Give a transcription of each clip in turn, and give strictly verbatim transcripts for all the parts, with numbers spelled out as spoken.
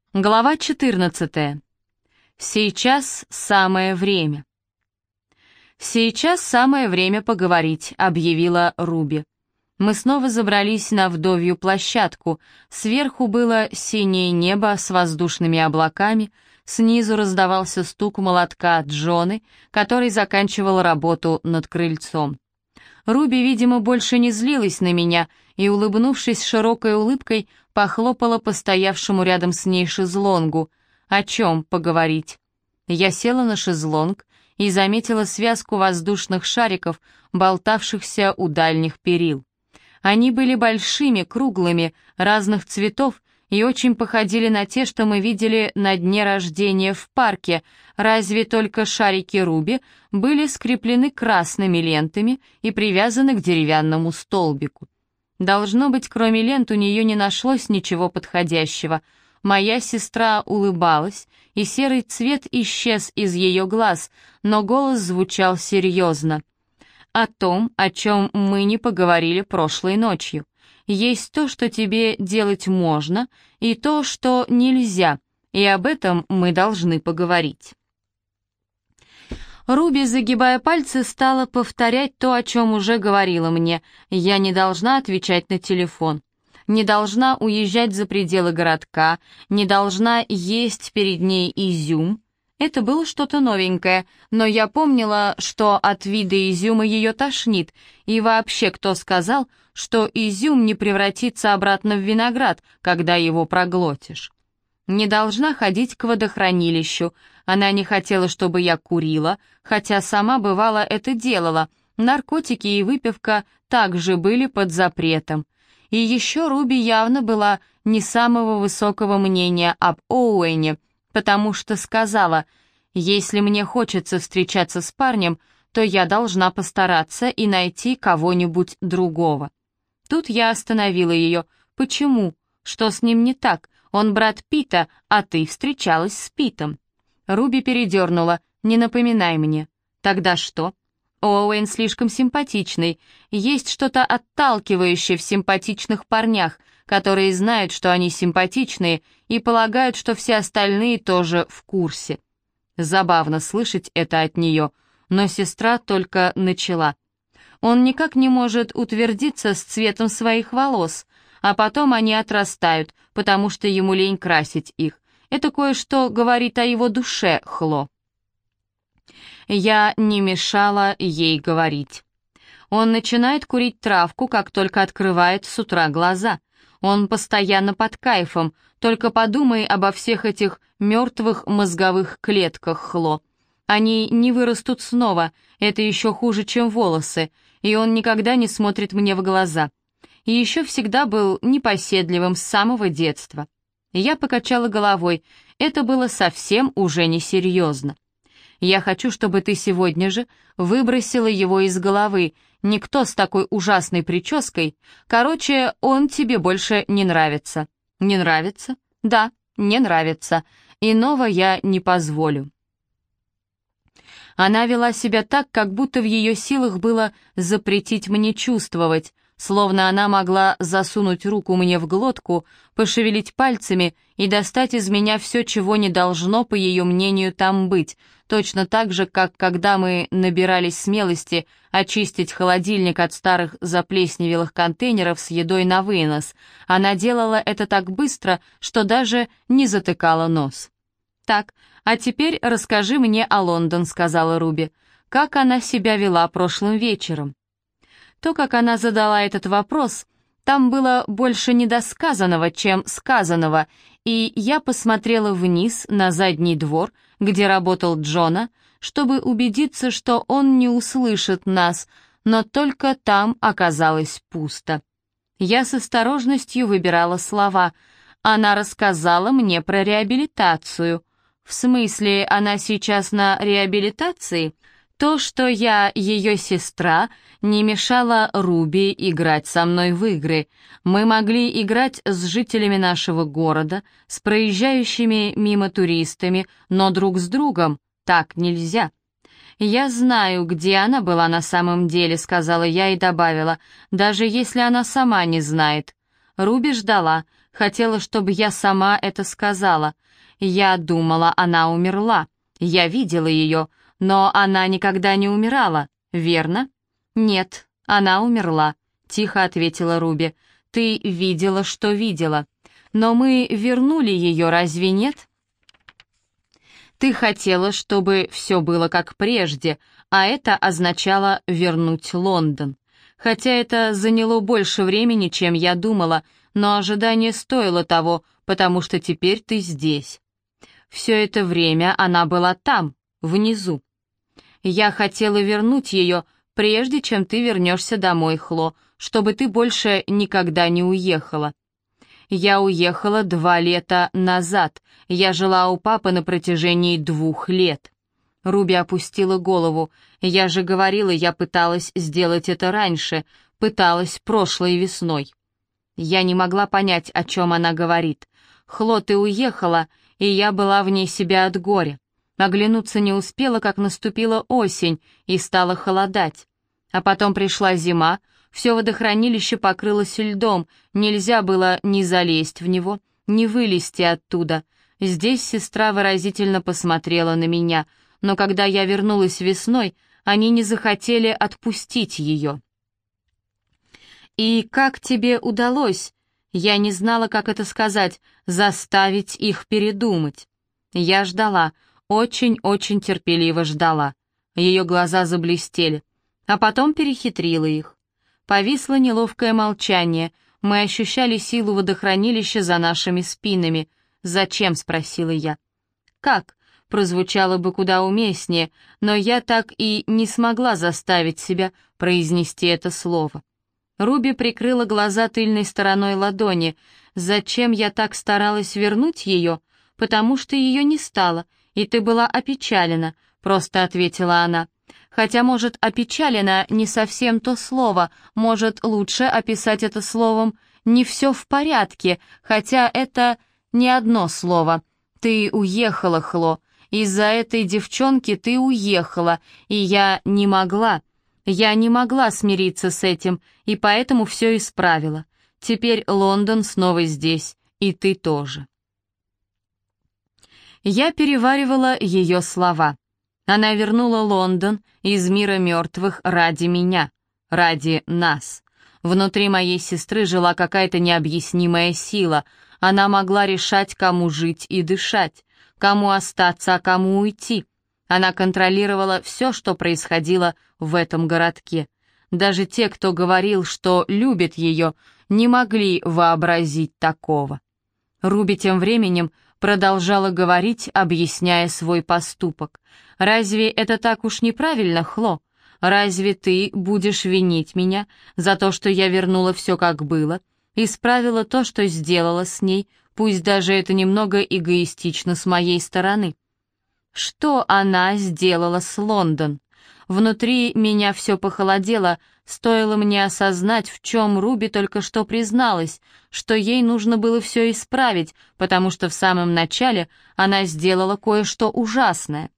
Глава четырнадцатая. Сейчас самое время. «Сейчас самое время поговорить», — объявила Руби. Мы снова забрались на вдовью площадку. Сверху было синее небо с воздушными облаками, снизу раздавался стук молотка Джоны, который заканчивал работу над крыльцом. Руби, видимо, больше не злилась на меня и, улыбнувшись широкой улыбкой, похлопала по стоявшему рядом с ней шезлонгу. О чем поговорить? Я села на шезлонг и заметила связку воздушных шариков, болтавшихся у дальних перил. Они были большими, круглыми, разных цветов и очень походили на те, что мы видели на дне рождения в парке, разве только шарики Руби были скреплены красными лентами и привязаны к деревянному столбику. Должно быть, кроме лент у нее не нашлось ничего подходящего. Моя сестра улыбалась, и серый цвет исчез из ее глаз, но голос звучал серьезно. «О том, о чем мы не поговорили прошлой ночью. Есть то, что тебе делать можно, и то, что нельзя, и об этом мы должны поговорить». Руби, загибая пальцы, стала повторять то, о чем уже говорила мне. Я не должна отвечать на телефон, не должна уезжать за пределы городка, не должна есть перед ней изюм. Это было что-то новенькое, но я помнила, что от вида изюма ее тошнит, и вообще кто сказал, что изюм не превратится обратно в виноград, когда его проглотишь. Не должна ходить к водохранилищу. Она не хотела, чтобы я курила, хотя сама бывало это делала. Наркотики и выпивка также были под запретом. И еще Руби явно была не самого высокого мнения об Оуэне, потому что сказала: «Если мне хочется встречаться с парнем, то я должна постараться и найти кого-нибудь другого». Тут я остановила ее. «Почему? Что с ним не так? Он брат Пита, а ты встречалась с Питом». Руби передернула. «Не напоминай мне». «Тогда что?» «Оуэн слишком симпатичный. Есть что-то отталкивающее в симпатичных парнях, которые знают, что они симпатичные, и полагают, что все остальные тоже в курсе». Забавно слышать это от нее, но сестра только начала. «Он никак не может утвердиться с цветом своих волос, а потом они отрастают, потому что ему лень красить их. Это кое-что говорит о его душе, Хло». Я не мешала ей говорить. Он начинает курить травку, как только открывает с утра глаза. Он постоянно под кайфом, только подумай обо всех этих мертвых мозговых клетках, Хло. Они не вырастут снова, это еще хуже, чем волосы, и он никогда не смотрит мне в глаза. И еще всегда был непоседливым с самого детства. Я покачала головой, это было совсем уже несерьезно. «Я хочу, чтобы ты сегодня же выбросила его из головы. Никто с такой ужасной прической. Короче, он тебе больше не нравится». «Не нравится?» «Да, не нравится. Иного я не позволю». Она вела себя так, как будто в ее силах было запретить мне чувствовать, словно она могла засунуть руку мне в глотку, пошевелить пальцами и достать из меня все, чего не должно, по ее мнению, там быть, точно так же, как когда мы набирались смелости очистить холодильник от старых заплесневелых контейнеров с едой на вынос. Она делала это так быстро, что даже не затыкала нос. «Так, а теперь расскажи мне о Лондон», — сказала Руби. «Как она себя вела прошлым вечером?» То, как она задала этот вопрос, там было больше недосказанного, чем сказанного, и я посмотрела вниз на задний двор, где работал Джона, чтобы убедиться, что он не услышит нас, но только там оказалось пусто. Я с осторожностью выбирала слова. Она рассказала мне про реабилитацию. В смысле, она сейчас на реабилитации? То, что я ее сестра, не мешало Руби играть со мной в игры. Мы могли играть с жителями нашего города, с проезжающими мимо туристами, но друг с другом так нельзя. «Я знаю, где она была на самом деле», — сказала я и добавила, «даже если она сама не знает». Руби ждала, Хотела, чтобы я сама это сказала. Я думала, она умерла. Я видела ее, но она никогда не умирала, верно? Нет, она умерла, тихо ответила Руби. Ты видела, что видела. Но мы вернули ее, разве нет? Ты хотела, чтобы все было как прежде, а это означало вернуть Лондон. Хотя это заняло больше времени, чем я думала, но ожидание стоило того, потому что теперь ты здесь. Все это время она была там, внизу. Я хотела вернуть ее, прежде чем ты вернешься домой, Хло, чтобы ты больше никогда не уехала. Я уехала два лета назад. Я жила у папы на протяжении двух лет. Руби опустила голову. Я же говорила, я пыталась сделать это раньше, пыталась прошлой весной. Я не могла понять, о чем она говорит. Хло, ты уехала, и я была вне себя от горя. Оглянуться не успела, как наступила осень, и стало холодать. А потом пришла зима, все водохранилище покрылось льдом, нельзя было ни залезть в него, ни вылезти оттуда. Здесь сестра выразительно посмотрела на меня, но когда я вернулась весной, они не захотели отпустить ее. «И как тебе удалось?» Я не знала, как это сказать, заставить их передумать. Я ждала, очень-очень терпеливо ждала. Ее глаза заблестели, а потом перехитрила их. Повисло неловкое молчание, мы ощущали силу водохранилища за нашими спинами. «Зачем?» — спросила я. «Как?» — прозвучало бы куда уместнее, но я так и не смогла заставить себя произнести это слово. Руби прикрыла глаза тыльной стороной ладони. «Зачем я так старалась вернуть ее? Потому что ее не стало, и ты была опечалена», — просто ответила она. Хотя, может, опечалена не совсем то слово, может, лучше описать это словом «не все в порядке», хотя это не одно слово. «Ты уехала, Хло, из-за этой девчонки ты уехала, и я не могла». Я не могла смириться с этим, и поэтому все исправила. Теперь Лондон снова здесь, и ты тоже. Я переваривала ее слова. Она вернула Лондон из мира мертвых ради меня, ради нас. Внутри моей сестры жила какая-то необъяснимая сила. Она могла решать, кому жить и дышать, кому остаться, а кому уйти. Она контролировала все, что происходило в этом городке. Даже те, кто говорил, что любит ее, не могли вообразить такого. Руби тем временем продолжала говорить, объясняя свой поступок. «Разве это так уж неправильно, Хло? Разве ты будешь винить меня за то, что я вернула все как было, исправила то, что сделала с ней, пусть даже это немного эгоистично с моей стороны?» Что она сделала с Лондон? Внутри меня все похолодело, стоило мне осознать, в чем Руби только что призналась, что ей нужно было все исправить, потому что в самом начале она сделала кое-что ужасное.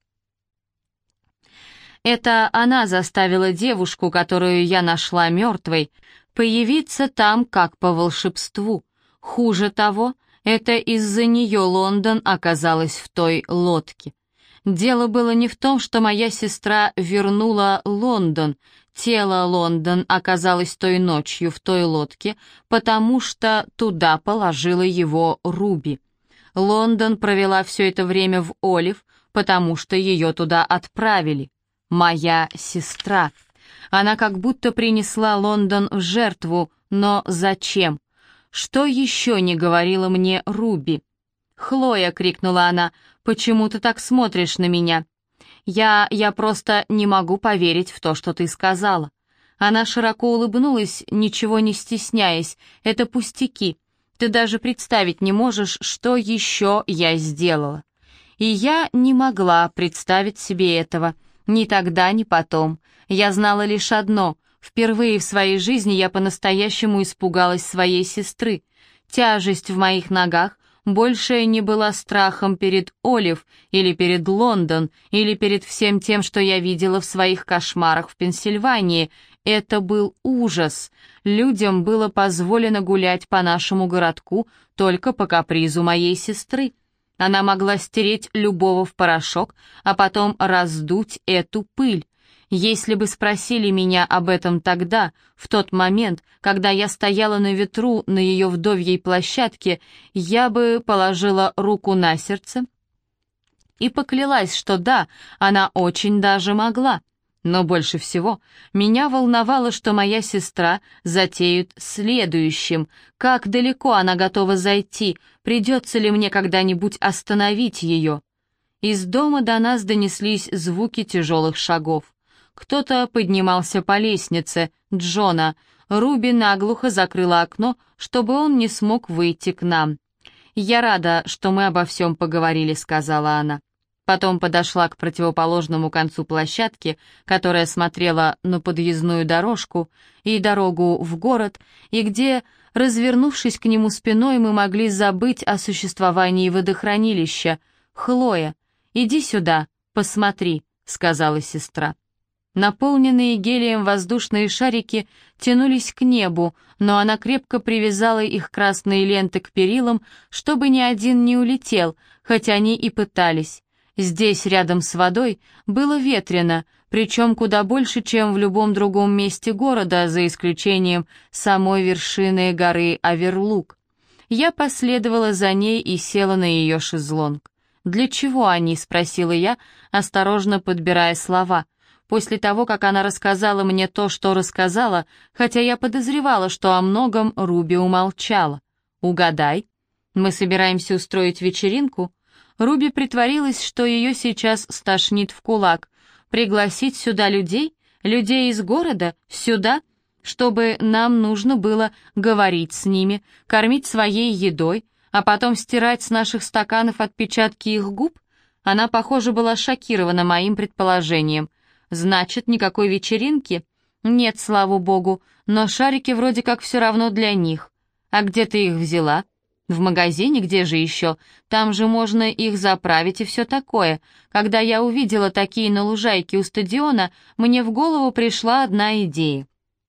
Это она заставила девушку, которую я нашла мертвой, появиться там как по волшебству. Хуже того, это из-за нее Лондон оказалась в той лодке. Дело было не в том, что моя сестра вернула Лондон. Тело Лондон оказалось той ночью в той лодке, потому что туда положила его Руби. Лондон провела все это время в Олив, потому что ее туда отправили. Моя сестра. Она как будто принесла Лондон в жертву, но зачем? Что еще не говорила мне Руби? «Хлоя!» — крикнула она. «Почему ты так смотришь на меня?» «Я... я просто не могу поверить в то, что ты сказала». Она широко улыбнулась, ничего не стесняясь. «Это пустяки. Ты даже представить не можешь, что еще я сделала». И я не могла представить себе этого. Ни тогда, ни потом. Я знала лишь одно. Впервые в своей жизни я по-настоящему испугалась своей сестры. Тяжесть в моих ногах больше не была страхом перед Олив или перед Лондон, или перед всем тем, что я видела в своих кошмарах в Пенсильвании. Это был ужас. Людям было позволено гулять по нашему городку только по капризу моей сестры. Она могла стереть любого в порошок, а потом раздуть эту пыль. Если бы спросили меня об этом тогда, в тот момент, когда я стояла на ветру на ее вдовьей площадке, я бы положила руку на сердце и поклялась, что да, она очень даже могла. Но больше всего меня волновало, что моя сестра затеет следующим. Как далеко она готова зайти? Придется ли мне когда-нибудь остановить ее? Из дома до нас донеслись звуки тяжелых шагов. Кто-то поднимался по лестнице, Джона. Руби наглухо закрыла окно, чтобы он не смог выйти к нам. «Я рада, что мы обо всем поговорили», — сказала она. Потом подошла к противоположному концу площадки, которая смотрела на подъездную дорожку и дорогу в город, и где, развернувшись к нему спиной, мы могли забыть о существовании водохранилища. «Хлоя, иди сюда, посмотри», — сказала сестра. Наполненные гелием воздушные шарики тянулись к небу, но она крепко привязала их красные ленты к перилам, чтобы ни один не улетел, хоть они и пытались. Здесь, рядом с водой, было ветрено, причем куда больше, чем в любом другом месте города, за исключением самой вершины горы Аверлук. Я последовала за ней и села на ее шезлонг. «Для чего они?» — спросила я, осторожно подбирая слова. После того, как она рассказала мне то, что рассказала, хотя я подозревала, что о многом Руби умолчала. «Угадай. Мы собираемся устроить вечеринку?» Руби притворилась, что ее сейчас стошнит в кулак. «Пригласить сюда людей? Людей из города? Сюда? Чтобы нам нужно было говорить с ними, кормить своей едой, а потом стирать с наших стаканов отпечатки их губ?» Она, похоже, была шокирована моим предположением. «Значит, никакой вечеринки?» «Нет, слава богу, но шарики вроде как все равно для них. А где ты их взяла?» «В магазине, где же еще? Там же можно их заправить и все такое. Когда я увидела такие на лужайке у стадиона, мне в голову пришла одна идея».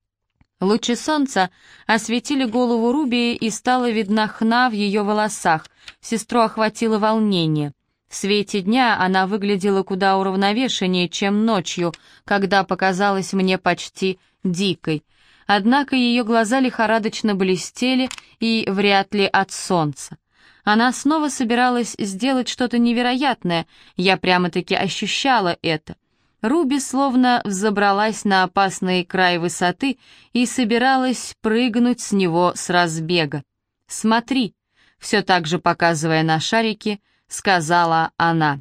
Лучи солнца осветили голову Руби, и стала видна хна в ее волосах. Сестру охватило волнение. В свете дня она выглядела куда уравновешеннее, чем ночью, когда показалась мне почти дикой. Однако ее глаза лихорадочно блестели, и вряд ли от солнца. Она снова собиралась сделать что-то невероятное, я прямо-таки ощущала это. Руби словно взобралась на опасный край высоты и собиралась прыгнуть с него с разбега. «Смотри», все так же показывая на шарики, сказала она.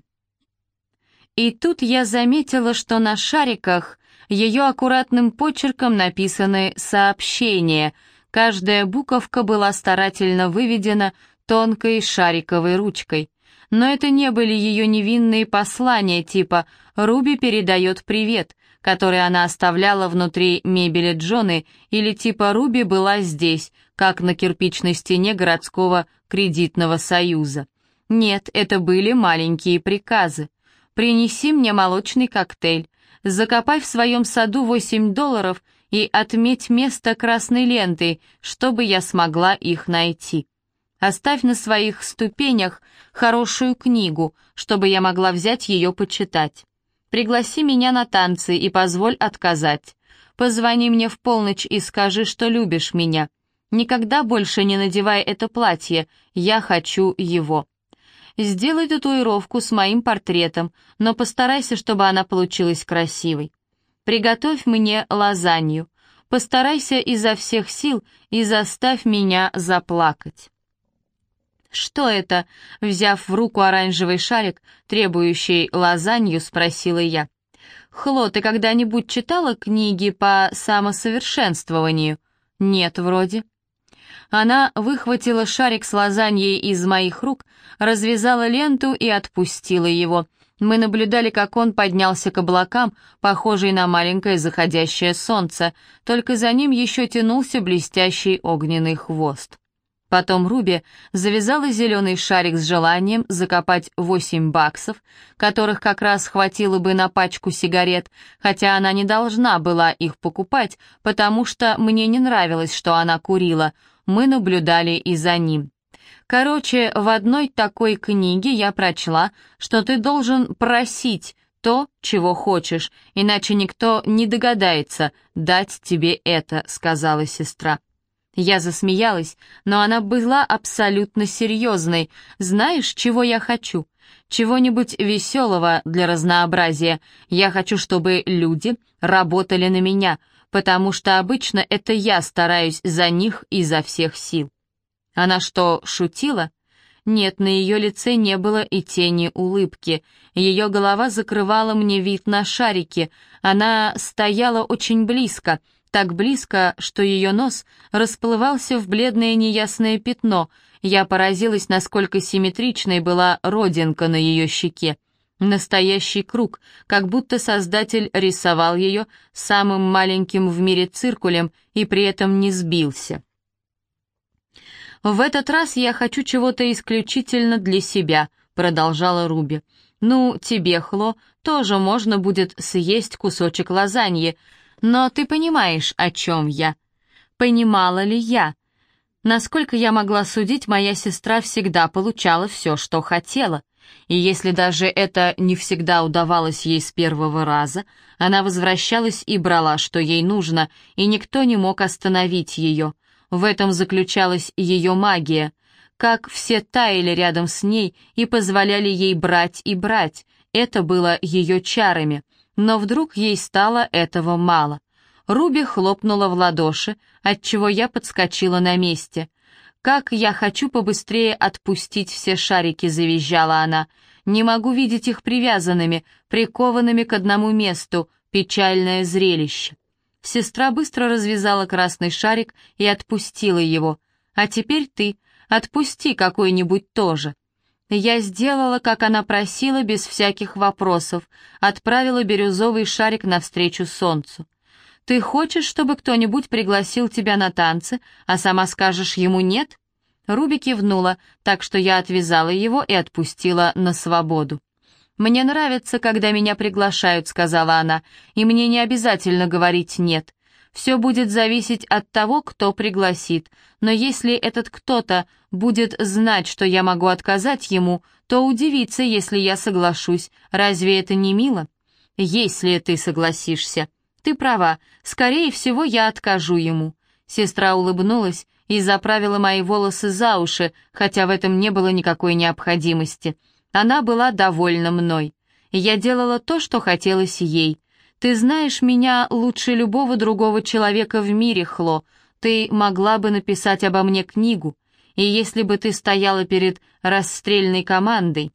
И тут я заметила, что на шариках ее аккуратным почерком написаны сообщения. Каждая буковка была старательно выведена тонкой шариковой ручкой. Но это не были ее невинные послания типа «Руби передает привет», которые она оставляла внутри мебели Джоны, или типа «Руби была здесь», как на кирпичной стене городского кредитного союза. Нет, это были маленькие приказы. «Принеси мне молочный коктейль», «Закопай в своем саду восемь долларов и отметь место красной лентой, чтобы я смогла их найти». «Оставь на своих ступенях хорошую книгу, чтобы я могла взять ее почитать». «Пригласи меня на танцы и позволь отказать». «Позвони мне в полночь и скажи, что любишь меня». «Никогда больше не надевай это платье, я хочу его». «Сделай татуировку с моим портретом, но постарайся, чтобы она получилась красивой». «Приготовь мне лазанью. Постарайся изо всех сил и заставь меня заплакать». «Что это?» — взяв в руку оранжевый шарик, требующий лазанью, спросила я. «Хло, ты когда-нибудь читала книги по самосовершенствованию?» «Нет, вроде». Она выхватила шарик с лазаньей из моих рук, развязала ленту и отпустила его. Мы наблюдали, как он поднялся к облакам, похожий на маленькое заходящее солнце, только за ним еще тянулся блестящий огненный хвост. Потом Руби завязала зеленый шарик с желанием закопать восемь баксов, которых как раз хватило бы на пачку сигарет, хотя она не должна была их покупать, потому что мне не нравилось, что она курила. Мы наблюдали и за ним. Короче, в одной такой книге я прочла, что ты должен просить то, чего хочешь, иначе никто не догадается дать тебе это, сказала сестра. Я засмеялась, но она была абсолютно серьезной. Знаешь, чего я хочу? Чего-нибудь веселого для разнообразия. Я хочу, чтобы люди работали на меня, потому что обычно это я стараюсь за них изо всех сил. Она что, шутила? Нет, на ее лице не было и тени улыбки. Ее голова закрывала мне вид на шарики. Она стояла очень близко, так близко, что ее нос расплывался в бледное неясное пятно. Я поразилась, насколько симметричной была родинка на ее щеке. Настоящий круг, как будто создатель рисовал ее самым маленьким в мире циркулем и при этом не сбился. «В этот раз я хочу чего-то исключительно для себя», — продолжала Руби. «Ну, тебе, Хло, тоже можно будет съесть кусочек лазаньи, но ты понимаешь, о чем я». Понимала ли я? Насколько я могла судить, моя сестра всегда получала все, что хотела. И если даже это не всегда удавалось ей с первого раза, она возвращалась и брала, что ей нужно, и никто не мог остановить ее. В этом заключалась ее магия. Как все таяли рядом с ней и позволяли ей брать и брать. Это было ее чарами. Но вдруг ей стало этого мало. Руби хлопнула в ладоши, отчего я подскочила на месте. «Как я хочу побыстрее отпустить все шарики», — завизжала она. «Не могу видеть их привязанными, прикованными к одному месту. Печальное зрелище». Сестра быстро развязала красный шарик и отпустила его. «А теперь ты, отпусти какой-нибудь тоже». Я сделала, как она просила, без всяких вопросов, отправила бирюзовый шарик навстречу солнцу. «Ты хочешь, чтобы кто-нибудь пригласил тебя на танцы, а сама скажешь ему нет?» Руби кивнула, так что я отвязала его и отпустила на свободу. «Мне нравится, когда меня приглашают», — сказала она, «и мне не обязательно говорить «нет». Все будет зависеть от того, кто пригласит, но если этот кто-то будет знать, что я могу отказать ему, то удивится, если я соглашусь. Разве это не мило? Если ты согласишься. Ты права, скорее всего, я откажу ему». Сестра улыбнулась и заправила мои волосы за уши, хотя в этом не было никакой необходимости. Она была довольна мной. Я делала то, что хотелось ей. «Ты знаешь меня лучше любого другого человека в мире, Хло. Ты могла бы написать обо мне книгу. И если бы ты стояла перед расстрельной командой,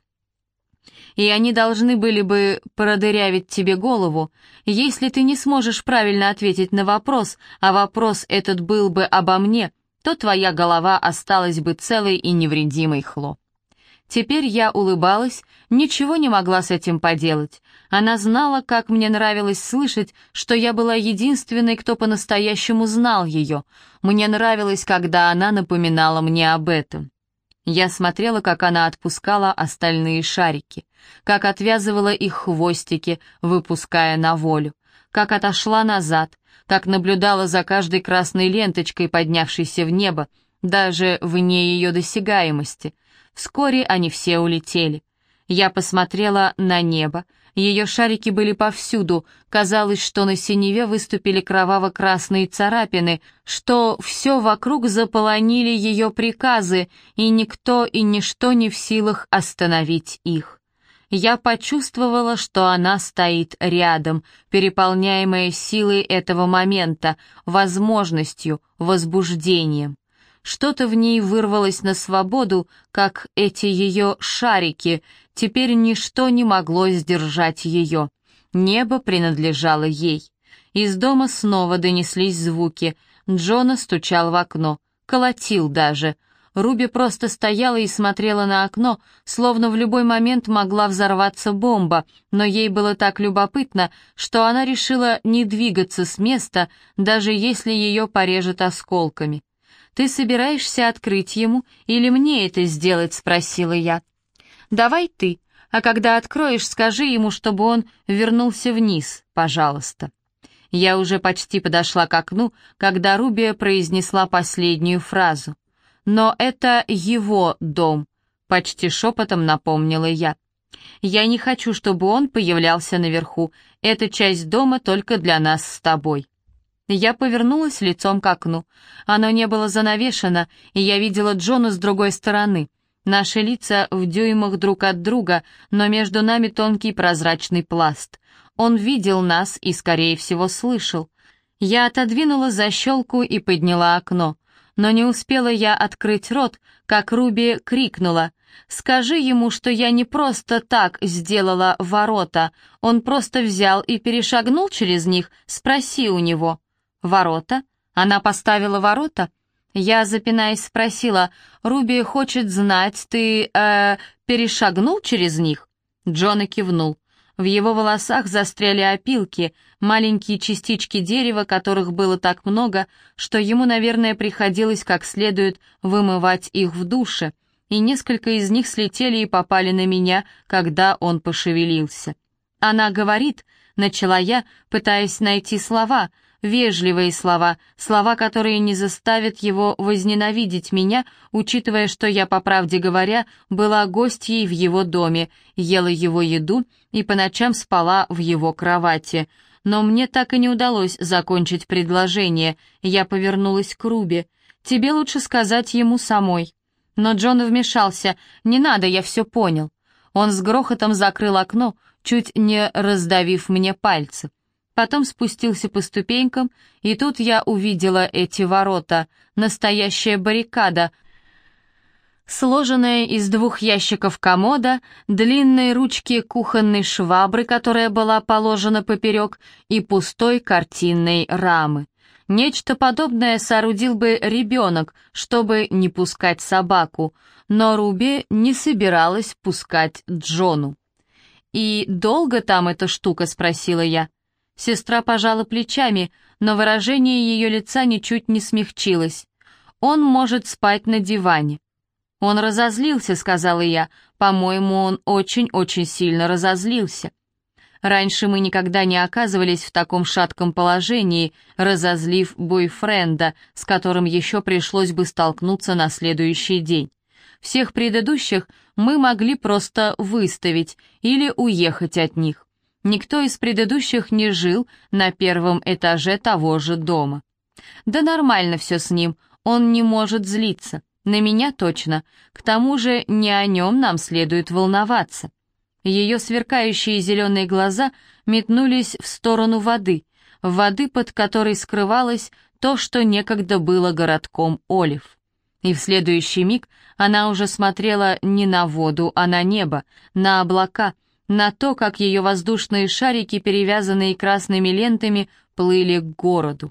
и они должны были бы продырявить тебе голову, если ты не сможешь правильно ответить на вопрос, а вопрос этот был бы обо мне, то твоя голова осталась бы целой и невредимой, Хло». Теперь я улыбалась, ничего не могла с этим поделать. Она знала, как мне нравилось слышать, что я была единственной, кто по-настоящему знал ее. Мне нравилось, когда она напоминала мне об этом. Я смотрела, как она отпускала остальные шарики, как отвязывала их хвостики, выпуская на волю, как отошла назад, как наблюдала за каждой красной ленточкой, поднявшейся в небо, даже вне ее досягаемости. Вскоре они все улетели. Я посмотрела на небо. Ее шарики были повсюду. Казалось, что на синеве выступили кроваво-красные царапины, что все вокруг заполонили ее приказы, и никто и ничто не в силах остановить их. Я почувствовала, что она стоит рядом, переполняемая силой этого момента, возможностью, возбуждением. Что-то в ней вырвалось на свободу, как эти ее шарики. Теперь ничто не могло сдержать ее. Небо принадлежало ей. Из дома снова донеслись звуки. Джона стучал в окно, колотил даже. Руби просто стояла и смотрела на окно, словно в любой момент могла взорваться бомба, но ей было так любопытно, что она решила не двигаться с места, даже если ее порежет осколками. «Ты собираешься открыть ему или мне это сделать?» — спросила я. «Давай ты, а когда откроешь, скажи ему, чтобы он вернулся вниз, пожалуйста». Я уже почти подошла к окну, когда Руби произнесла последнюю фразу. «Но это его дом», — почти шепотом напомнила я. «Я не хочу, чтобы он появлялся наверху. Эта часть дома только для нас с тобой». Я повернулась лицом к окну. Оно не было занавешено, и я видела Джона с другой стороны. Наши лица в дюймах друг от друга, но между нами тонкий прозрачный пласт. Он видел нас и, скорее всего, слышал. Я отодвинула защелку и подняла окно. Но не успела я открыть рот, как Руби крикнула: «Скажи ему, что я не просто так сделала ворота. Он просто взял и перешагнул через них. Спроси у него». «Ворота? Она поставила ворота?» Я, запинаясь, спросила: «Руби хочет знать, ты, э, перешагнул через них?» Джона кивнул. В его волосах застряли опилки, маленькие частички дерева, которых было так много, что ему, наверное, приходилось как следует вымывать их в душе, и несколько из них слетели и попали на меня, когда он пошевелился. «Она говорит», — начала я, пытаясь найти слова, вежливые слова, слова, которые не заставят его возненавидеть меня, учитывая, что я, по правде говоря, была гостьей в его доме, ела его еду и по ночам спала в его кровати. Но мне так и не удалось закончить предложение. Я повернулась к Руби. «Тебе лучше сказать ему самой». Но Джон вмешался. «Не надо, я все понял». Он с грохотом закрыл окно, чуть не раздавив мне пальцы. Потом спустился по ступенькам, и тут я увидела эти ворота. Настоящая баррикада, сложенная из двух ящиков комода, длинной ручки кухонной швабры, которая была положена поперек, и пустой картинной рамы. Нечто подобное соорудил бы ребенок, чтобы не пускать собаку, но Руби не собиралась пускать Джону. «И долго там эта штука?» — спросила я. Сестра пожала плечами, но выражение ее лица ничуть не смягчилось. «Он может спать на диване». «Он разозлился», — сказала я. «По-моему, он очень-очень сильно разозлился». Раньше мы никогда не оказывались в таком шатком положении, разозлив бойфренда, с которым еще пришлось бы столкнуться на следующий день. Всех предыдущих мы могли просто выставить или уехать от них. Никто из предыдущих не жил на первом этаже того же дома. Да нормально все с ним, он не может злиться. На меня точно. К тому же не о нем нам следует волноваться. Ее сверкающие зеленые глаза метнулись в сторону воды, воды, под которой скрывалось то, что некогда было городком Олив. И в следующий миг она уже смотрела не на воду, а на небо, на облака, на то, как ее воздушные шарики, перевязанные красными лентами, плыли к городу.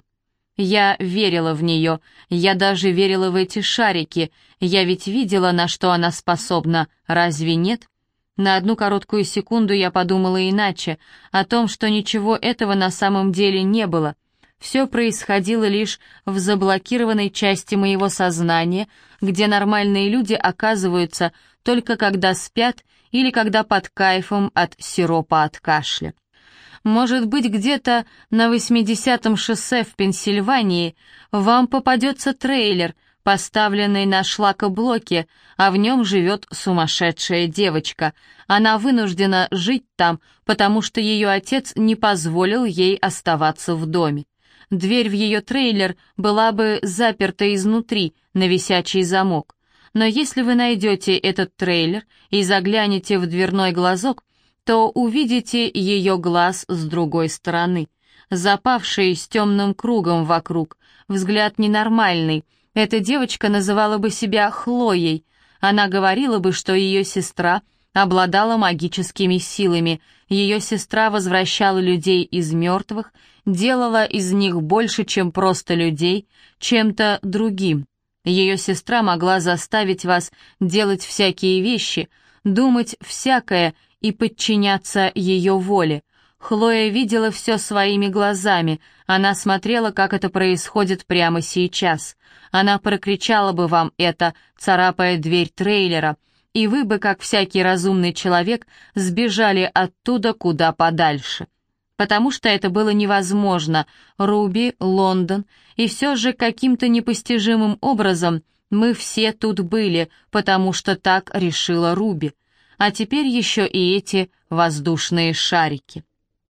Я верила в нее, я даже верила в эти шарики, я ведь видела, на что она способна, разве нет? На одну короткую секунду я подумала иначе, о том, что ничего этого на самом деле не было. Все происходило лишь в заблокированной части моего сознания, где нормальные люди оказываются только когда спят или когда под кайфом от сиропа от кашля. Может быть, где-то на восьмидесятом шоссе в Пенсильвании вам попадется трейлер, поставленный на шлакоблоке, а в нем живет сумасшедшая девочка. Она вынуждена жить там, потому что ее отец не позволил ей оставаться в доме. Дверь в ее трейлер была бы заперта изнутри на висячий замок. Но если вы найдете этот трейлер и заглянете в дверной глазок, то увидите ее глаз с другой стороны, запавший с темным кругом вокруг, взгляд ненормальный. Эта девочка называла бы себя Хлоей. Она говорила бы, что ее сестра обладала магическими силами, ее сестра возвращала людей из мертвых, делала из них больше, чем просто людей, чем-то другим. Ее сестра могла заставить вас делать всякие вещи, думать всякое и подчиняться ее воле. Хлоя видела все своими глазами, она смотрела, как это происходит прямо сейчас. Она прокричала бы вам это, царапая дверь трейлера, и вы бы, как всякий разумный человек, сбежали оттуда куда подальше. Потому что это было невозможно. Руби, Лондон, и все же каким-то непостижимым образом мы все тут были, потому что так решила Руби. А теперь еще и эти воздушные шарики.